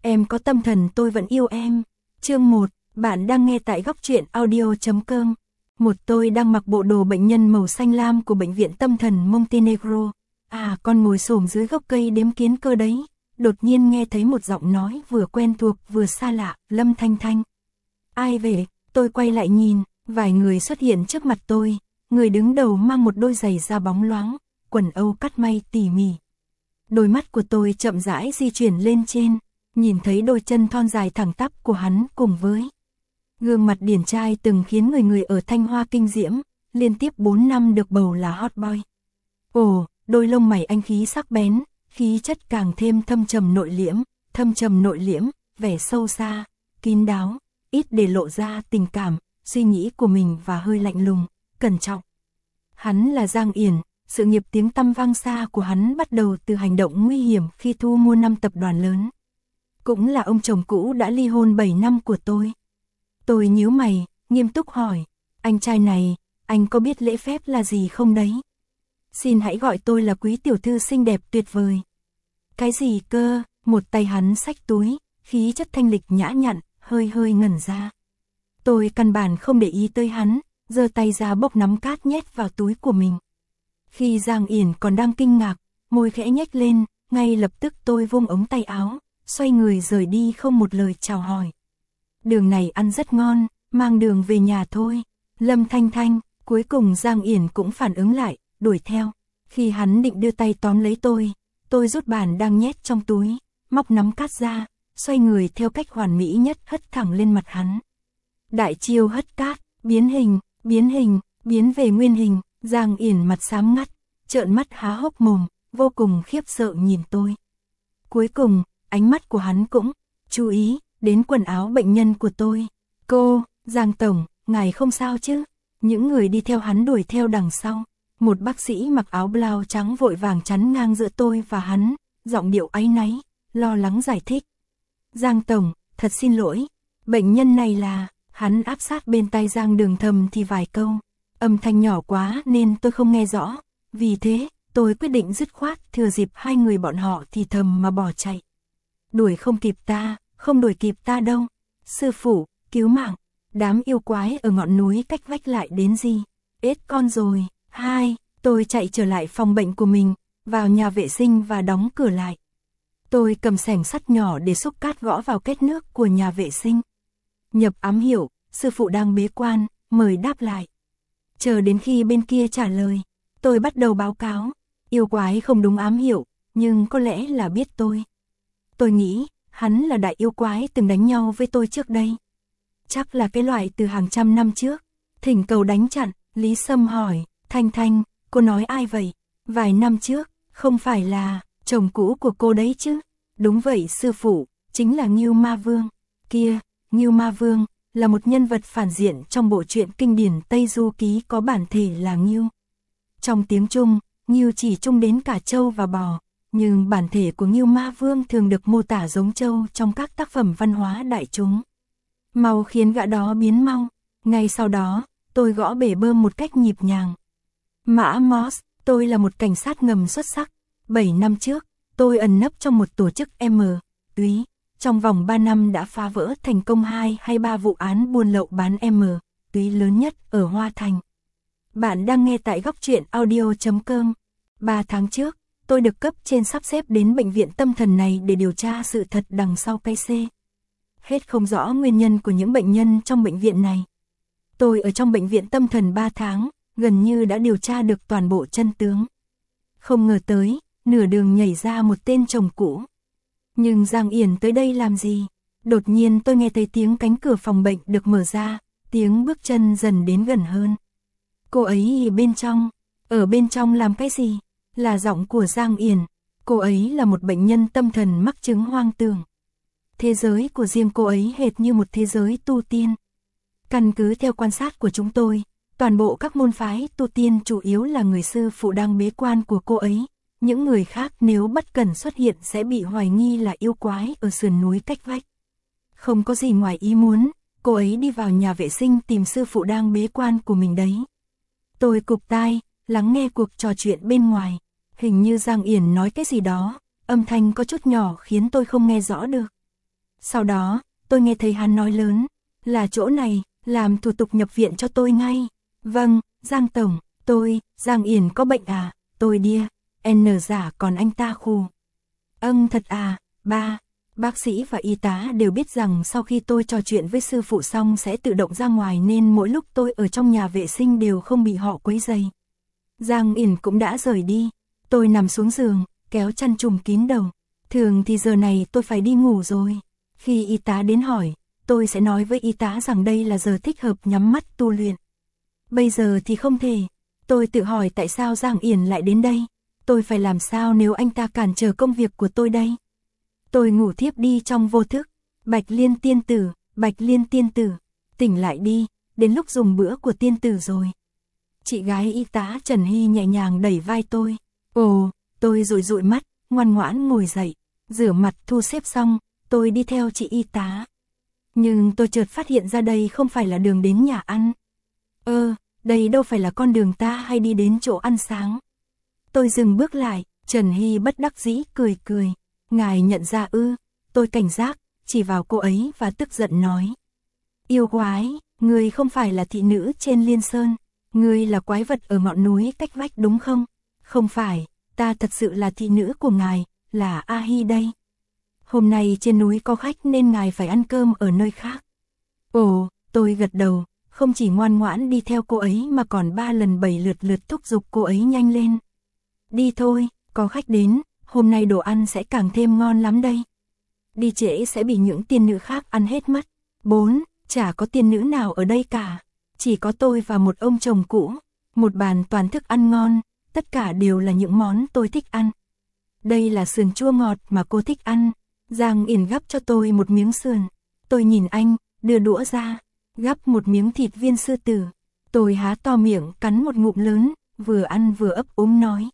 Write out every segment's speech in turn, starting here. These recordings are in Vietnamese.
Em có tâm thần tôi vẫn yêu em. Chương 1, bạn đang nghe tại góc truyện audio.com. Tôi đang mặc bộ đồ bệnh nhân màu xanh lam của bệnh viện tâm thần Montenegro. Con ngồi xổm dưới gốc cây đếm kiến cơ đấy. Đột nhiên nghe thấy một giọng nói vừa quen thuộc vừa xa lạ, Lâm Thanh Thanh. Ai về? Tôi quay lại nhìn, vài người xuất hiện trước mặt tôi. Người đứng đầu mang một đôi giày da bóng loáng, quần âu cắt may tỉ mỉ. Đôi mắt của tôi chậm rãi di chuyển lên trên, nhìn thấy đôi chân thon dài thẳng tắp của hắn cùng với gương mặt điển trai từng khiến người ở Thanh Hoa kinh diễm, liên tiếp 4 năm được bầu là hot boy. Đôi lông mày anh khí sắc bén, khí chất càng thêm thâm trầm nội liễm, vẻ sâu xa, kín đáo, ít để lộ ra tình cảm, suy nghĩ của mình và hơi lạnh lùng, cẩn trọng. Hắn là Giang Yển, sự nghiệp tiếng tăm vang xa của hắn bắt đầu từ hành động nguy hiểm khi thu mua 5 tập đoàn lớn. Cũng là ông chồng cũ đã ly hôn 7 năm của tôi. Tôi nhíu mày, nghiêm túc hỏi, anh trai này, anh có biết lễ phép là gì không đấy? Xin hãy gọi tôi là quý tiểu thư xinh đẹp tuyệt vời. Cái gì cơ? Một tay hắn xách túi, khí chất thanh lịch nhã nhặn, hơi ngẩn ra. Tôi căn bản không để ý tới hắn, giơ tay ra bốc nắm cát nhét vào túi của mình. Khi Giang Yển còn đang kinh ngạc, môi khẽ nhếch lên, ngay lập tức tôi vung ống tay áo, xoay người rời đi không một lời chào hỏi. Đường này ăn rất ngon, mang đường về nhà thôi. Lâm Thanh Thanh, cuối cùng Giang Yển cũng phản ứng lại, đuổi theo. Khi hắn định đưa tay tóm lấy tôi rút bàn đang nhét trong túi, móc nắm cát ra, xoay người theo cách hoàn mỹ nhất hất thẳng lên mặt hắn. Đại chiêu hất cát, biến về nguyên hình. Giang Yển mặt xám ngắt, trợn mắt há hốc mồm, vô cùng khiếp sợ nhìn tôi. Cuối cùng, ánh mắt của hắn cũng chú ý đến quần áo bệnh nhân của tôi. Giang tổng, ngài không sao chứ? Những người đi theo hắn đuổi theo đằng sau. Một bác sĩ mặc áo blau trắng vội vàng chắn ngang giữa tôi và hắn, giọng điệu áy náy, lo lắng giải thích. Giang tổng, thật xin lỗi, bệnh nhân này là... Hắn áp sát bên tai Giang Đường thầm thì vài câu. Âm thanh nhỏ quá nên tôi không nghe rõ, vì thế tôi quyết định dứt khoát thừa dịp hai người bọn họ thì thầm mà bỏ chạy. Đuổi không kịp ta đâu. Sư phụ, cứu mạng, đám yêu quái ở ngọn núi cách vách lại đến gì? Ết con rồi. Tôi chạy trở lại phòng bệnh của mình, vào nhà vệ sinh và đóng cửa lại. Tôi cầm xẻng sắt nhỏ để xúc cát gõ vào kết nước của nhà vệ sinh. Nhập ám hiệu, sư phụ đang bế quan, mời đáp lại. Chờ đến khi bên kia trả lời, tôi bắt đầu báo cáo, yêu quái không đúng ám hiệu, nhưng có lẽ là biết tôi. Tôi nghĩ, hắn là đại yêu quái từng đánh nhau với tôi trước đây. Chắc là cái loại từ hàng trăm năm trước. Thỉnh cầu đánh chặn, Lý Sâm hỏi, Thanh Thanh, cô nói ai vậy? Vài năm trước, không phải là chồng cũ của cô đấy chứ? Đúng vậy sư phụ, chính là Ngưu Ma Vương. Kia, Ngưu Ma Vương là một nhân vật phản diện trong bộ truyện kinh điển Tây Du Ký có bản thể là Ngưu. Trong tiếng Trung, Ngưu chỉ chung đến cả trâu và bò, nhưng bản thể của Ngưu Ma Vương thường được mô tả giống trâu trong các tác phẩm văn hóa đại chúng. Mau khiến gã đó biến mau. Ngay sau đó, tôi gõ bể bơm một cách nhịp nhàng. Mã Moss, tôi là một cảnh sát ngầm xuất sắc. 7 năm trước, tôi ẩn nấp trong một tổ chức túy. Trong vòng 3 năm đã phá vỡ thành công 2 hay 3 vụ án buôn lậu bán túy lớn nhất ở Hoa Thành. Bạn đang nghe tại góc truyện audio.com. 3 tháng trước, tôi được cấp trên sắp xếp đến bệnh viện tâm thần này để điều tra sự thật đằng sau cái C. Hết không rõ nguyên nhân của những bệnh nhân trong bệnh viện này. Tôi ở trong bệnh viện tâm thần 3 tháng, gần như đã điều tra được toàn bộ chân tướng. Không ngờ tới, nửa đường nhảy ra một tên chồng cũ. Nhưng Giang Yển tới đây làm gì? Đột nhiên tôi nghe thấy tiếng cánh cửa phòng bệnh được mở ra, tiếng bước chân dần đến gần hơn. Cô ấy ở bên trong làm cái gì? Là giọng của Giang Yển. Cô ấy là một bệnh nhân tâm thần mắc chứng hoang tưởng. Thế giới của riêng cô ấy hệt như một thế giới tu tiên. Căn cứ theo quan sát của chúng tôi, toàn bộ các môn phái tu tiên chủ yếu là người sư phụ đang bế quan của cô ấy. Những người khác nếu bất cẩn xuất hiện sẽ bị hoài nghi là yêu quái ở sườn núi cách vách. Không có gì ngoài ý muốn, cô ấy đi vào nhà vệ sinh tìm sư phụ đang bế quan của mình đấy. Tôi cụp tai, lắng nghe cuộc trò chuyện bên ngoài. Hình như Giang Yển nói cái gì đó, âm thanh có chút nhỏ khiến tôi không nghe rõ được. Sau đó, tôi nghe thấy hắn nói lớn, là chỗ này, làm thủ tục nhập viện cho tôi ngay. Vâng, Giang Tổng, Giang Yển có bệnh à, tôi đia, N giả còn anh ta khù. Thật à, bác sĩ và y tá đều biết rằng sau khi tôi trò chuyện với sư phụ xong sẽ tự động ra ngoài nên mỗi lúc tôi ở trong nhà vệ sinh đều không bị họ quấy rầy. Giang Yển cũng đã rời đi, tôi nằm xuống giường, kéo chăn trùm kín đầu. Thường thì giờ này tôi phải đi ngủ rồi. Khi y tá đến hỏi, tôi sẽ nói với y tá rằng đây là giờ thích hợp nhắm mắt tu luyện. Bây giờ thì không thể. Tôi tự hỏi tại sao Giang Yển lại đến đây. Tôi phải làm sao nếu anh ta cản trở công việc của tôi đây. Tôi ngủ thiếp đi trong vô thức. Bạch Liên tiên tử, tỉnh lại đi, đến lúc dùng bữa của tiên tử rồi. Chị gái y tá Trần Hy nhẹ nhàng đẩy vai tôi. Ồ, tôi dụi mắt, ngoan ngoãn ngồi dậy, rửa mặt thu xếp xong, tôi đi theo chị y tá. Nhưng tôi chợt phát hiện ra đây không phải là đường đến nhà ăn. Đây đâu phải là con đường ta hay đi đến chỗ ăn sáng. Tôi dừng bước lại, Trần Hy bất đắc dĩ cười. Ngài nhận ra ư? Tôi cảnh giác, chỉ vào cô ấy và tức giận nói. Yêu quái, ngươi không phải là thị nữ trên Liên Sơn, ngươi là quái vật ở ngọn núi cách vách đúng không? Không phải, ta thật sự là thị nữ của ngài, là A Hi đây. Hôm nay trên núi có khách nên ngài phải ăn cơm ở nơi khác. Ồ, tôi gật đầu, không chỉ ngoan ngoãn đi theo cô ấy mà còn 3 lần 7 lượt thúc giục cô ấy nhanh lên. Đi thôi, có khách đến, hôm nay đồ ăn sẽ càng thêm ngon lắm đây. Đi trễ sẽ bị những tiên nữ khác ăn hết mất. 4, chả có tiên nữ nào ở đây cả. Chỉ có tôi và một ông chồng cũ. Một bàn toàn thức ăn ngon, tất cả đều là những món tôi thích ăn. Đây là sườn chua ngọt mà cô thích ăn. Giang Yển gắp cho tôi một miếng sườn. Tôi nhìn anh, đưa đũa ra, gắp một miếng thịt viên sư tử. Tôi há to miệng cắn một ngụm lớn, vừa ăn vừa ấp úng nói.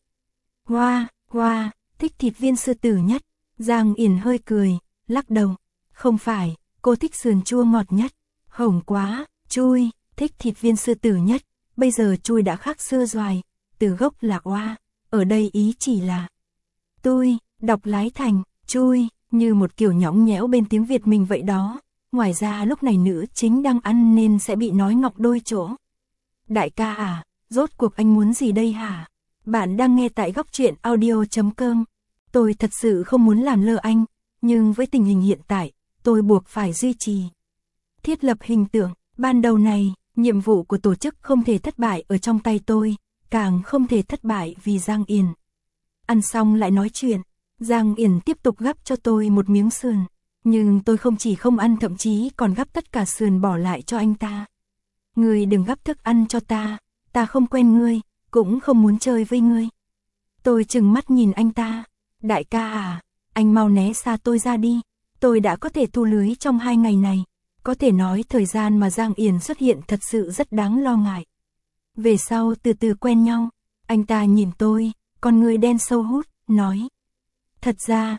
Wow, thích thịt viên sư tử nhất. Giang Yển hơi cười, lắc đầu. Không phải, cô thích sườn chua ngọt nhất. Hổng quá, Chui, thích thịt viên sư tử nhất. Bây giờ Chui đã khác xưa rồi, từ gốc là Oa, ở đây ý chỉ là tôi, đọc lái thành, Chui, như một kiểu nhõng nhẽo bên tiếng Việt mình vậy đó. Ngoài ra lúc này nữ chính đang ăn nên sẽ bị nói ngọc đôi chỗ. Đại ca à, rốt cuộc anh muốn gì đây hả? Bạn đang nghe tại góc truyện audio.com. Tôi thật sự không muốn làm lơ anh, nhưng với tình hình hiện tại, tôi buộc phải duy trì. Thiết lập hình tượng, ban đầu này, nhiệm vụ của tổ chức không thể thất bại ở trong tay tôi, càng không thể thất bại vì Giang Yển. Ăn xong lại nói chuyện, Giang Yển tiếp tục gắp cho tôi một miếng sườn, nhưng tôi không chỉ không ăn thậm chí còn gắp tất cả sườn bỏ lại cho anh ta. Ngươi đừng gắp thức ăn cho ta không quen ngươi, cũng không muốn chơi với ngươi. Tôi trừng mắt nhìn anh ta, đại ca à, anh mau né xa tôi ra đi, tôi đã có thể thu lưới trong 2 ngày này. Có thể nói thời gian mà Giang Yển xuất hiện thật sự rất đáng lo ngại. Về sau từ từ quen nhau, anh ta nhìn tôi, con người đen sâu hút, nói. Thật ra,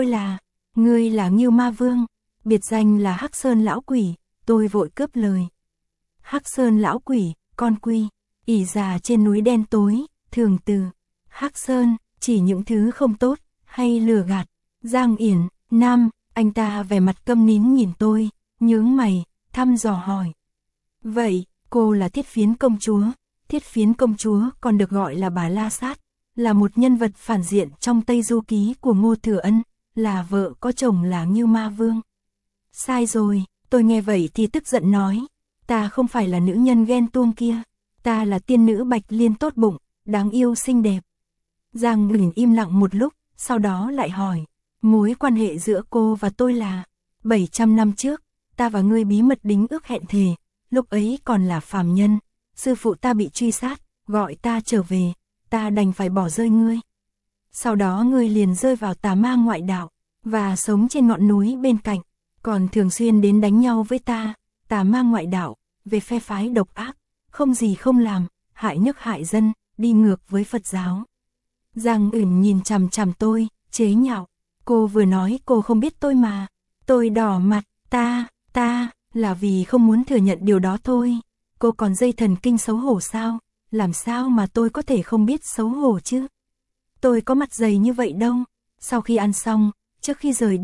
ngươi là Ngưu Ma Vương, biệt danh là Hắc Sơn Lão Quỷ, tôi vội cướp lời. Hắc Sơn Lão Quỷ, con quy, ỷ già trên núi đen tối, thường từ. Hắc Sơn, chỉ những thứ không tốt, hay lừa gạt. Giang Yển, nam, anh ta vẻ mặt câm nín nhìn tôi. Nhướng mày, thăm dò hỏi. Vậy, cô là Thiết Phiến công chúa. Thiết Phiến công chúa còn được gọi là bà La Sát, là một nhân vật phản diện trong Tây Du Ký của Ngô Thừa Ân, là vợ có chồng là Ngưu Ma Vương. Sai rồi, tôi nghe vậy thì tức giận nói. Ta không phải là nữ nhân ghen tuông kia, ta là tiên nữ Bạch Liên tốt bụng, đáng yêu xinh đẹp. Giang Yển im lặng một lúc, sau đó lại hỏi. Mối quan hệ giữa cô và tôi là 700 năm trước. Ta và ngươi bí mật đính ước hẹn thề, lúc ấy còn là phàm nhân, sư phụ ta bị truy sát, gọi ta trở về, ta đành phải bỏ rơi ngươi. Sau đó ngươi liền rơi vào tà ma ngoại đạo, và sống trên ngọn núi bên cạnh, còn thường xuyên đến đánh nhau với ta, tà ma ngoại đạo, về phe phái độc ác, không gì không làm, hại nước hại dân, đi ngược với Phật giáo. Giang Yển nhìn chằm chằm tôi, chế nhạo, cô vừa nói cô không biết tôi mà, tôi đỏ mặt, ta là vì không muốn thừa nhận điều đó thôi. Cô còn dây thần kinh xấu hổ sao? Làm sao mà tôi có thể không biết xấu hổ chứ? Tôi có mặt dày như vậy đâu. Sau khi ăn xong, trước khi rời đi,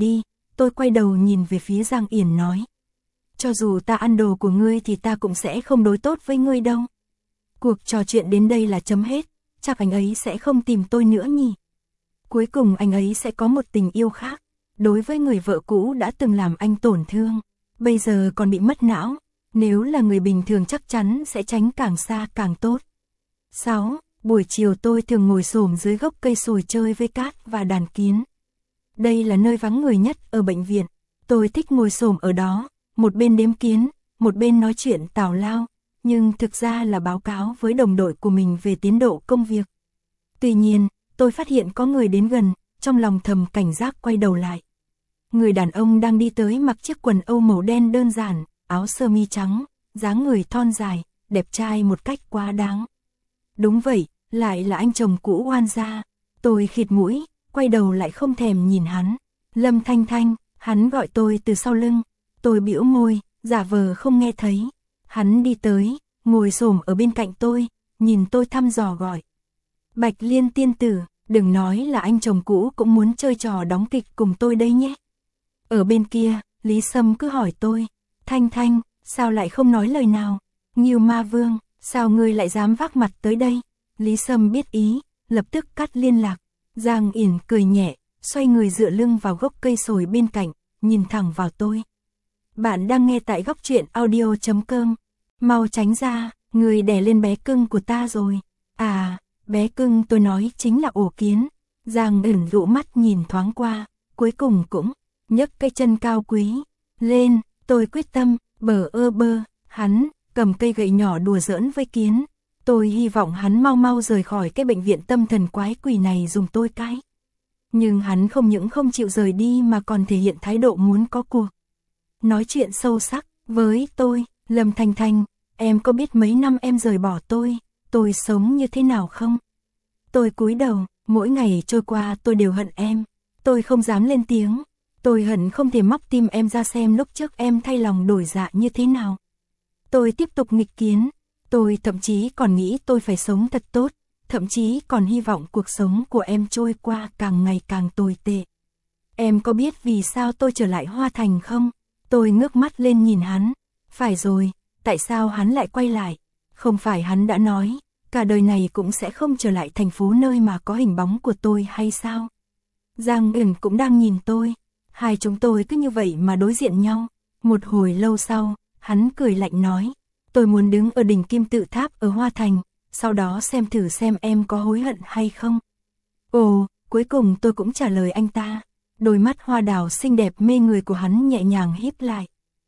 tôi quay đầu nhìn về phía Giang Yển nói. Cho dù ta ăn đồ của ngươi thì ta cũng sẽ không đối tốt với ngươi đâu. Cuộc trò chuyện đến đây là chấm hết, chắc anh ấy sẽ không tìm tôi nữa nhỉ. Cuối cùng anh ấy sẽ có một tình yêu khác, đối với người vợ cũ đã từng làm anh tổn thương, bây giờ còn bị mất não, nếu là người bình thường chắc chắn sẽ tránh càng xa càng tốt. 6. Buổi chiều tôi thường ngồi xổm dưới gốc cây sồi chơi với cát và đàn kiến. Đây là nơi vắng người nhất ở bệnh viện, tôi thích ngồi xổm ở đó, một bên đếm kiến, một bên nói chuyện tào lao, nhưng thực ra là báo cáo với đồng đội của mình về tiến độ công việc. Tuy nhiên, tôi phát hiện có người đến gần, trong lòng thầm cảnh giác quay đầu lại. Người đàn ông đang đi tới mặc chiếc quần âu màu đen đơn giản, áo sơ mi trắng, dáng người thon dài, đẹp trai một cách quá đáng. Đúng vậy, lại là anh chồng cũ oan gia. Tôi khịt mũi, quay đầu lại không thèm nhìn hắn. Lâm Thanh Thanh, hắn gọi tôi từ sau lưng. Tôi bĩu môi, giả vờ không nghe thấy. Hắn đi tới, ngồi xổm ở bên cạnh tôi, nhìn tôi thăm dò gọi. Bạch Liên tiên tử, đừng nói là anh chồng cũ cũng muốn chơi trò đóng kịch cùng tôi đây nhé. Ở bên kia, Lý Sâm cứ hỏi tôi, Thanh Thanh, sao lại không nói lời nào? Ngưu Ma Vương, sao ngươi lại dám vác mặt tới đây? Lý Sâm biết ý, lập tức cắt liên lạc. Giang Yển cười nhẹ, xoay người dựa lưng vào gốc cây sồi bên cạnh, nhìn thẳng vào tôi. Bạn đang nghe tại góc truyện audio.com. Mau tránh ra, người đè lên bé cưng của ta rồi. À, bé cưng tôi nói chính là ổ kiến. Giang Yển dụ mắt nhìn thoáng qua, cuối cùng cũng nhấc cây chân cao quý lên. Tôi quyết tâm, hắn cầm cây gậy nhỏ đùa giỡn với kiến. Tôi hy vọng hắn mau mau rời khỏi cái bệnh viện tâm thần quái quỷ này dùng tôi cái. Nhưng hắn không những không chịu rời đi mà còn thể hiện thái độ muốn có cuộc nói chuyện sâu sắc với tôi. Lâm Thanh Thanh, em có biết mấy năm em rời bỏ tôi sống như thế nào không? Tôi cúi đầu, mỗi ngày trôi qua tôi đều hận em. Tôi không dám lên tiếng. Tôi hận không thể móc tim em ra xem lúc trước em thay lòng đổi dạ như thế nào. Tôi tiếp tục nghịch kiến. Tôi thậm chí còn nghĩ tôi phải sống thật tốt, thậm chí còn hy vọng cuộc sống của em trôi qua càng ngày càng tồi tệ. Em có biết vì sao tôi trở lại Hoa Thành không? Tôi ngước mắt lên nhìn hắn. Phải rồi, tại sao hắn lại quay lại? Không phải hắn đã nói, cả đời này cũng sẽ không trở lại thành phố nơi mà có hình bóng của tôi hay sao? Giang Yển cũng đang nhìn tôi. Hai chúng tôi cứ như vậy mà đối diện nhau. Một hồi lâu sau, hắn cười lạnh nói. Tôi muốn đứng ở đỉnh Kim Tự Tháp ở Hoa Thành, sau đó xem thử xem em có hối hận hay không. Ồ, cuối cùng tôi cũng trả lời anh ta. Đôi mắt hoa đào xinh đẹp mê người của hắn nhẹ nhàng híp lại.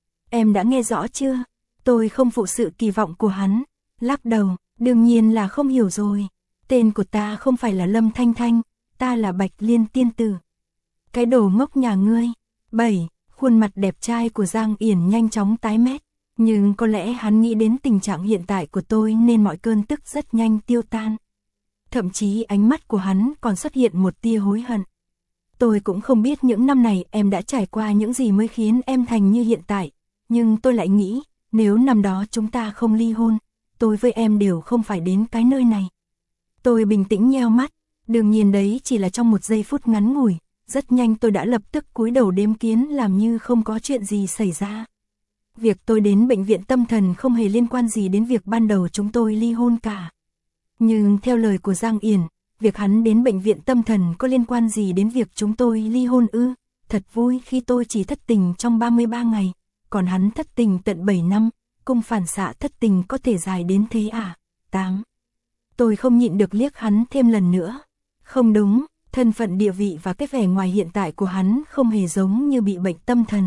Em đã nghe rõ chưa? Tôi không phụ sự kỳ vọng của hắn. Lắc đầu, đương nhiên là không hiểu rồi. Tên của ta không phải là Lâm Thanh Thanh, ta là Bạch Liên tiên tử. Cái đồ ngốc nhà ngươi. 7. Khuôn mặt đẹp trai của Giang Yển nhanh chóng tái mét. Nhưng có lẽ hắn nghĩ đến tình trạng hiện tại của tôi nên mọi cơn tức rất nhanh tiêu tan. Thậm chí ánh mắt của hắn còn xuất hiện một tia hối hận. Tôi cũng không biết những năm này em đã trải qua những gì mới khiến em thành như hiện tại. Nhưng tôi lại nghĩ, nếu năm đó chúng ta không ly hôn, tôi với em đều không phải đến cái nơi này. Tôi bình tĩnh nheo mắt, đương nhiên đấy chỉ là trong một giây phút ngắn ngủi. Rất nhanh tôi đã lập tức cúi đầu đếm kiến làm như không có chuyện gì xảy ra. Việc tôi đến bệnh viện tâm thần không hề liên quan gì đến việc ban đầu chúng tôi ly hôn cả. Nhưng theo lời của Giang Yển, việc hắn đến bệnh viện tâm thần có liên quan gì đến việc chúng tôi ly hôn ư? Thật vui khi tôi chỉ thất tình trong 33 ngày, còn hắn thất tình tận 7 năm, cung phản xạ thất tình có thể dài đến thế à? 8. Tôi không nhịn được liếc hắn thêm lần nữa. Không đúng, thân phận địa vị và cái vẻ ngoài hiện tại của hắn không hề giống như bị bệnh tâm thần.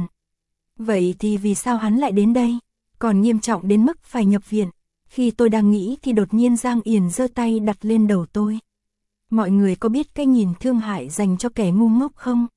Vậy thì vì sao hắn lại đến đây? Còn nghiêm trọng đến mức phải nhập viện. Khi tôi đang nghĩ thì đột nhiên Giang Yển giơ tay đặt lên đầu tôi. Mọi người có biết cái nhìn thương hại dành cho kẻ ngu ngốc không?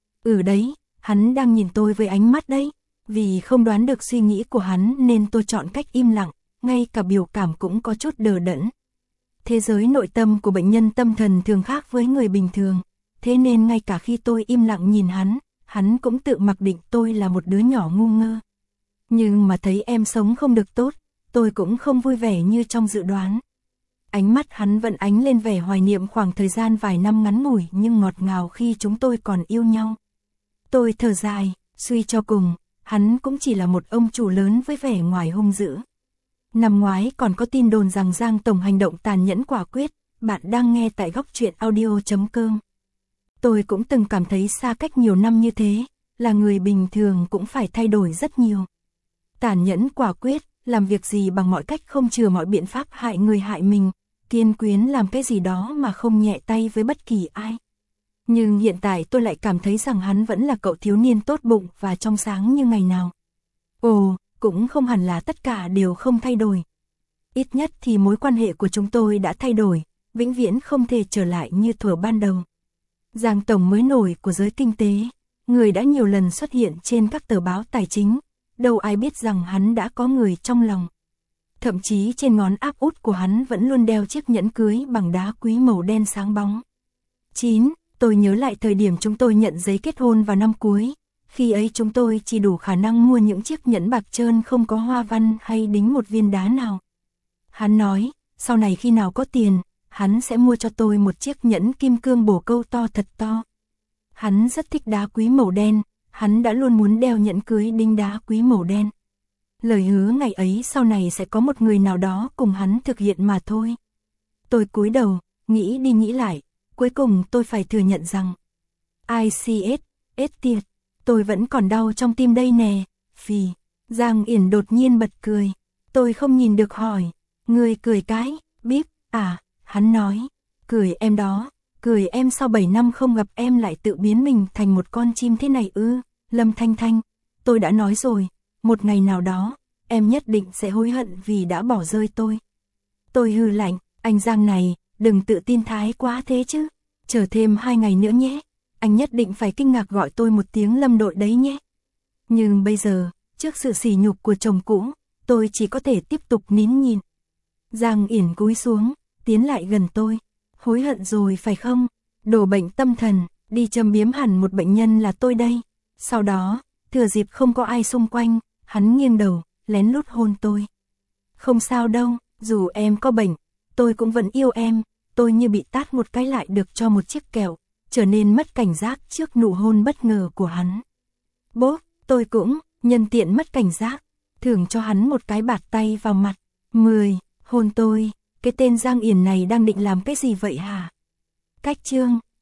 Đấy, hắn đang nhìn tôi với ánh mắt đấy. Vì không đoán được suy nghĩ của hắn nên tôi chọn cách im lặng, ngay cả biểu cảm cũng có chút đờ đẫn. Thế giới nội tâm của bệnh nhân tâm thần thường khác với người bình thường. Thế nên ngay cả khi tôi im lặng nhìn hắn cũng tự mặc định tôi là một đứa nhỏ ngu ngơ. Nhưng mà thấy em sống không được tốt, tôi cũng không vui vẻ như trong dự đoán. Ánh mắt hắn vẫn ánh lên vẻ hoài niệm khoảng thời gian vài năm ngắn ngủi nhưng ngọt ngào khi chúng tôi còn yêu nhau. Tôi thở dài, suy cho cùng, hắn cũng chỉ là một ông chủ lớn với vẻ ngoài hung dữ. Năm ngoái còn có tin đồn rằng Giang Tổng hành động tàn nhẫn quả quyết. Bạn đang nghe tại góc truyện audio.com. Tôi cũng từng cảm thấy xa cách nhiều năm như thế, là người bình thường cũng phải thay đổi rất nhiều. Tàn nhẫn quả quyết, làm việc gì bằng mọi cách không chừa mọi biện pháp hại người hại mình, kiên quyết làm cái gì đó mà không nhẹ tay với bất kỳ ai. Nhưng hiện tại tôi lại cảm thấy rằng hắn vẫn là cậu thiếu niên tốt bụng và trong sáng như ngày nào. Ồ, cũng không hẳn là tất cả đều không thay đổi. Ít nhất thì mối quan hệ của chúng tôi đã thay đổi, vĩnh viễn không thể trở lại như thuở ban đầu. Giang Tổng mới nổi của giới kinh tế, người đã nhiều lần xuất hiện trên các tờ báo tài chính, đâu ai biết rằng hắn đã có người trong lòng. Thậm chí trên ngón áp út của hắn vẫn luôn đeo chiếc nhẫn cưới bằng đá quý màu đen sáng bóng. 9. Tôi nhớ lại thời điểm chúng tôi nhận giấy kết hôn vào năm cuối, khi ấy chúng tôi chỉ đủ khả năng mua những chiếc nhẫn bạc trơn không có hoa văn hay đính một viên đá nào. Hắn nói, sau này khi nào có tiền, hắn sẽ mua cho tôi một chiếc nhẫn kim cương bổ câu to thật to. Hắn rất thích đá quý màu đen, hắn đã luôn muốn đeo nhẫn cưới đính đá quý màu đen. Lời hứa ngày ấy sau này sẽ có một người nào đó cùng hắn thực hiện mà thôi. Tôi cúi đầu, nghĩ đi nghĩ lại, cuối cùng tôi phải thừa nhận rằng ICS, tiệt, tôi vẫn còn đau trong tim đây nè, phì. Giang Yển đột nhiên bật cười, tôi không nhìn được hỏi, người cười cái, bíp, à, hắn nói, cười em đó, cười em sau 7 năm không gặp em lại tự biến mình thành một con chim thế này ư, Lâm Thanh Thanh, tôi đã nói rồi, một ngày nào đó, em nhất định sẽ hối hận vì đã bỏ rơi tôi. Tôi hừ lạnh, anh Giang này, đừng tự tin thái quá thế chứ, chờ thêm 2 ngày nữa nhé, anh nhất định phải kinh ngạc gọi tôi một tiếng Lâm đội đấy nhé. Nhưng bây giờ, trước sự sỉ nhục của chồng cũ, tôi chỉ có thể tiếp tục nín nhìn. Giang Yển cúi xuống, tiến lại gần tôi, hối hận rồi phải không, đổ bệnh tâm thần, đi châm biếm hẳn một bệnh nhân là tôi đây. Sau đó, thừa dịp không có ai xung quanh, hắn nghiêng đầu, lén lút hôn tôi. Không sao đâu, dù em có bệnh, tôi cũng vẫn yêu em, tôi như bị tát một cái lại được cho một chiếc kẹo, trở nên mất cảnh giác trước nụ hôn bất ngờ của hắn. Bố, tôi cũng, nhân tiện mất cảnh giác, thưởng cho hắn một cái bạt tay vào mặt. 10. Hôn tôi, cái tên Giang Yển này đang định làm cái gì vậy hả? Cách chương